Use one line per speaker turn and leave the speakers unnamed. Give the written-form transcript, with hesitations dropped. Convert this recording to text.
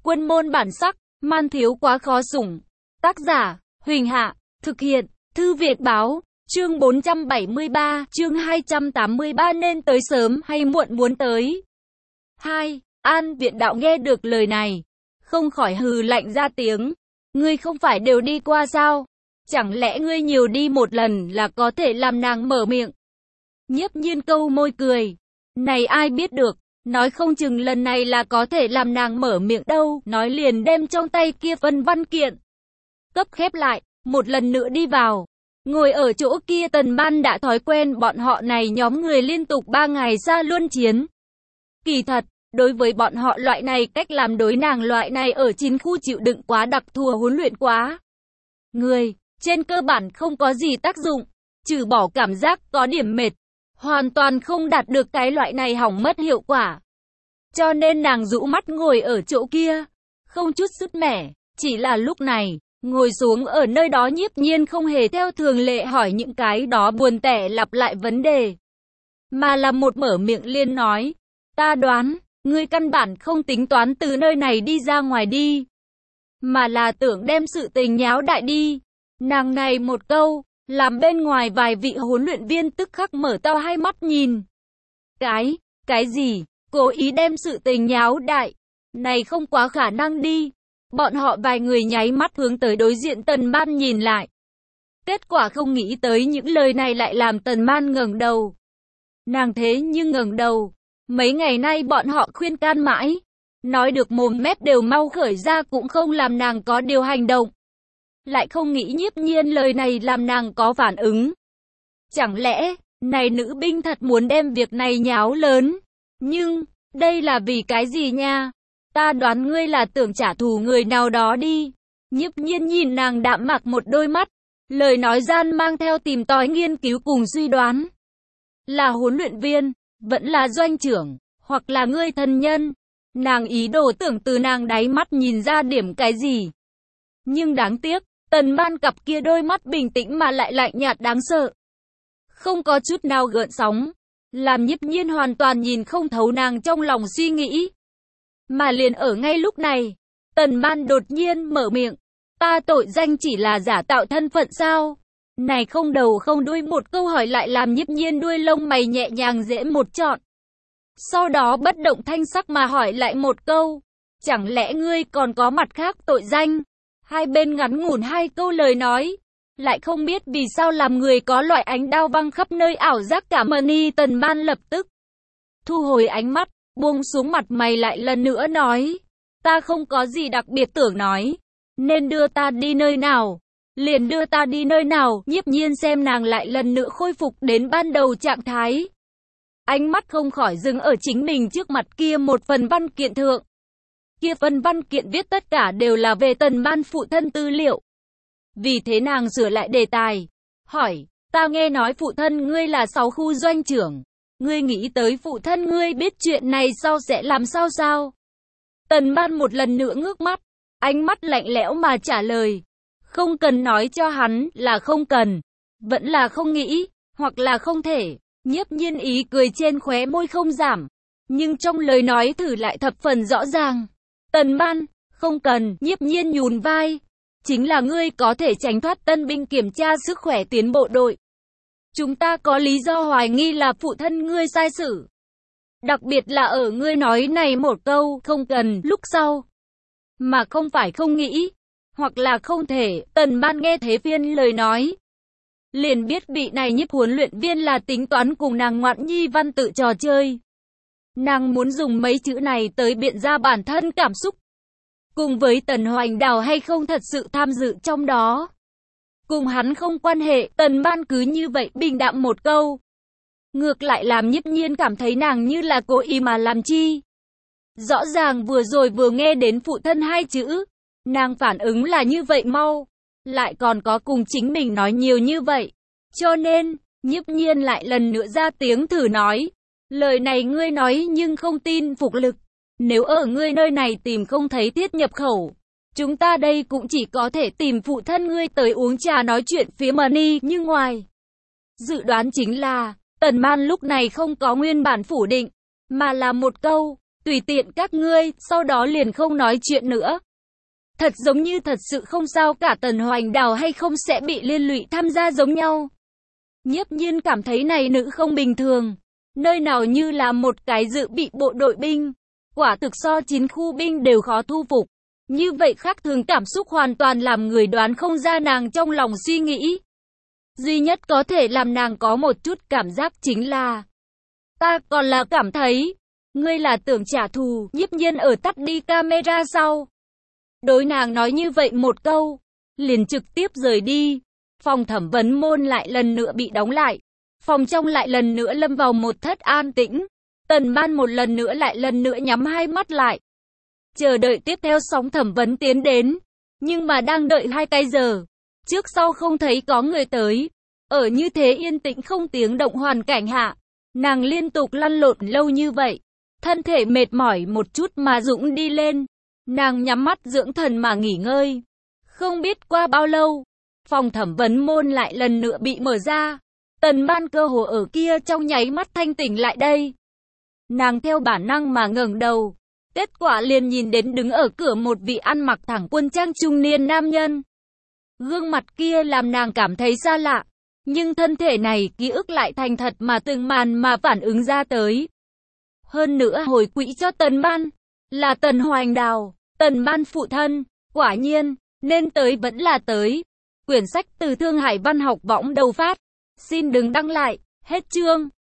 Quân môn bản sắc, man thiếu quá khó sủng. Tác giả, Huỳnh Hạ, thực hiện, Thư Viện Báo, chương 473, chương 283 nên tới sớm hay muộn muốn tới. 2. An Viện Đạo nghe được lời này, không khỏi hừ lạnh ra tiếng. Ngươi không phải đều đi qua sao? Chẳng lẽ ngươi nhiều đi một lần là có thể làm nàng mở miệng? Nhiếp Nhiên câu môi cười. Này ai biết được, nói không chừng lần này là có thể làm nàng mở miệng đâu. Nói liền đem trong tay kia phân văn kiện cấp khép lại, một lần nữa đi vào. Ngồi ở chỗ kia Tần Ban đã thói quen bọn họ này nhóm người liên tục 3 ngày xa luân chiến. Kỳ thật, đối với bọn họ loại này cách làm đối nàng loại này ở chiến khu chịu đựng quá đặc thù huấn luyện quá. Người, trên cơ bản không có gì tác dụng, trừ bỏ cảm giác có điểm mệt, hoàn toàn không đạt được cái loại này hỏng mất hiệu quả. Cho nên nàng rũ mắt ngồi ở chỗ kia, không chút sứt mẻ, chỉ là lúc này, ngồi xuống ở nơi đó Nhiếp Nhiên không hề theo thường lệ hỏi những cái đó buồn tẻ lặp lại vấn đề. Mà là một mở miệng liền nói, ta đoán, ngươi căn bản không tính toán từ nơi này đi ra ngoài đi, mà là tưởng đem sự tình nháo đại đi. Nàng này một câu, làm bên ngoài vài vị huấn luyện viên tức khắc mở to hai mắt nhìn. Cái gì? Cố ý đem sự tình nháo đại? Này không quá khả năng đi. Bọn họ vài người nháy mắt hướng tới đối diện Tần Ban nhìn lại. Kết quả không nghĩ tới những lời này lại làm Tần Ban ngẩng đầu. Nàng thế nhưng ngẩng đầu. Mấy ngày nay bọn họ khuyên can mãi, nói được mồm mép đều mau khởi ra cũng không làm nàng có điều hành động. Lại không nghĩ Nhiếp Nhiên lời này làm nàng có phản ứng. Chẳng lẽ, này nữ binh thật muốn đem việc này nháo lớn? Nhưng, đây là vì cái gì nha? Ta đoán ngươi là tưởng trả thù người nào đó đi. Nhiếp Nhiên nhìn nàng đạm mạc một đôi mắt, lời nói gian mang theo tìm tòi nghiên cứu cùng suy đoán. Là huấn luyện viên, vẫn là doanh trưởng, hoặc là ngươi thân nhân. Nàng ý đồ tưởng từ nàng đáy mắt nhìn ra điểm cái gì. Nhưng đáng tiếc, Tần Ban cặp kia đôi mắt bình tĩnh mà lại lạnh nhạt đáng sợ. Không có chút nào gợn sóng, làm Nhiếp Nhiên hoàn toàn nhìn không thấu nàng trong lòng suy nghĩ. Mà liền ở ngay lúc này, Tần Ban đột nhiên mở miệng, ta tội danh chỉ là giả tạo thân phận sao? Này không đầu không đuôi một câu hỏi lại làm Nhiếp Nhiên đuôi lông mày nhẹ nhàng dễ một trọn. Sau đó bất động thanh sắc mà hỏi lại một câu, chẳng lẽ ngươi còn có mặt khác tội danh? Hai bên ngắn ngủn hai câu lời nói, lại không biết vì sao làm người có loại ánh đao văng khắp nơi ảo giác cả mani. Tần Ban lập tức thu hồi ánh mắt, buông xuống mặt mày lại lần nữa nói, ta không có gì đặc biệt tưởng nói, nên đưa ta đi nơi nào, liền đưa ta đi nơi nào. Nhiếp Nhiên xem nàng lại lần nữa khôi phục đến ban đầu trạng thái. Ánh mắt không khỏi dừng ở chính mình trước mặt kia một phần văn kiện thượng. Kia phần văn kiện viết tất cả đều là về Tần Ban phụ thân tư liệu. Vì thế nàng sửa lại đề tài, hỏi, ta nghe nói phụ thân ngươi là 6 khu doanh trưởng. Ngươi nghĩ tới phụ thân ngươi biết chuyện này sau sẽ làm sao sao? Tần Ban một lần nữa ngước mắt, ánh mắt lạnh lẽo mà trả lời, không cần nói cho hắn là không cần, vẫn là không nghĩ, hoặc là không thể. Nhiếp Nhiên ý cười trên khóe môi không giảm, nhưng trong lời nói thử lại thập phần rõ ràng. Tần Ban, không cần. Nhiếp Nhiên nhún vai, chính là ngươi có thể tránh thoát tân binh kiểm tra sức khỏe tiến bộ đội. Chúng ta có lý do hoài nghi là phụ thân ngươi sai xử. Đặc biệt là ở ngươi nói này một câu, không cần, lúc sau. Mà không phải không nghĩ, hoặc là không thể. Tần Ban nghe thế phiên lời nói, liền biết vị này Nhiếp huấn luyện viên là tính toán cùng nàng ngoạn nhi văn tự trò chơi. Nàng muốn dùng mấy chữ này tới biện ra bản thân cảm xúc. Cùng với Tần Hoành Đào hay không thật sự tham dự trong đó, cùng hắn không quan hệ. Tần Ban cứ như vậy bình đạm một câu, ngược lại làm Nhiếp Nhiên cảm thấy nàng như là cố ý mà làm chi. Rõ ràng vừa rồi vừa nghe đến phụ thân hai chữ, nàng phản ứng là như vậy mau, lại còn có cùng chính mình nói nhiều như vậy. Cho nên, Nhiếp Nhiên lại lần nữa ra tiếng thử nói, lời này ngươi nói nhưng không tin phục lực. Nếu ở ngươi nơi này tìm không thấy tiết nhập khẩu, chúng ta đây cũng chỉ có thể tìm phụ thân ngươi tới uống trà nói chuyện phía mani. Nhưng ngoài dự đoán chính là, Tần Ban lúc này không có nguyên bản phủ định, mà là một câu, Tùy tiện các ngươi, sau đó liền không nói chuyện nữa. Thật giống như thật sự không sao cả, Tần Hoành Đào hay không sẽ bị liên lụy tham gia giống nhau. Nhiếp Nhiên cảm thấy này nữ không bình thường, nơi nào như là một cái dự bị bộ đội binh, quả thực so 9 khu binh đều khó thu phục. Như vậy khác thường cảm xúc hoàn toàn làm người đoán không ra nàng trong lòng suy nghĩ. Duy nhất có thể làm nàng có một chút cảm giác chính là, ta còn là cảm thấy, ngươi là tưởng trả thù. Nhiếp Nhiên ở tắt đi camera sau, đối nàng nói như vậy một câu, liền trực tiếp rời đi. Phòng thẩm vấn môn lại lần nữa bị đóng lại. Phòng trong lại lần nữa lâm vào một thất an tĩnh. Tần Ban một lần nữa nhắm hai mắt lại, chờ đợi tiếp theo sóng thẩm vấn tiến đến. Nhưng mà đang đợi 2 canh giờ, trước sau không thấy có người tới. Ở như thế yên tĩnh không tiếng động hoàn cảnh hạ, nàng liên tục lăn lộn lâu như vậy, thân thể mệt mỏi một chút mà dũng đi lên. Nàng nhắm mắt dưỡng thần mà nghỉ ngơi. Không biết qua bao lâu, phòng thẩm vấn môn lại lần nữa bị mở ra. Tần Ban cơ hồ ở kia trong nháy mắt thanh tỉnh lại đây. Nàng theo bản năng mà ngẩng đầu, kết quả liền nhìn đến đứng ở cửa một vị ăn mặc thẳng quân trang trung niên nam nhân. Gương mặt kia làm nàng cảm thấy xa lạ, nhưng thân thể này ký ức lại thành thật mà từng màn mà phản ứng ra tới. Hơn nữa hồi quỹ cho Tần Ban, là Tần Hoành Đào, Tần Ban phụ thân, quả nhiên, nên tới vẫn là tới. Quyển sách từ Thương Hải Văn học võng đầu phát. Xin đừng đăng lại, hết chương.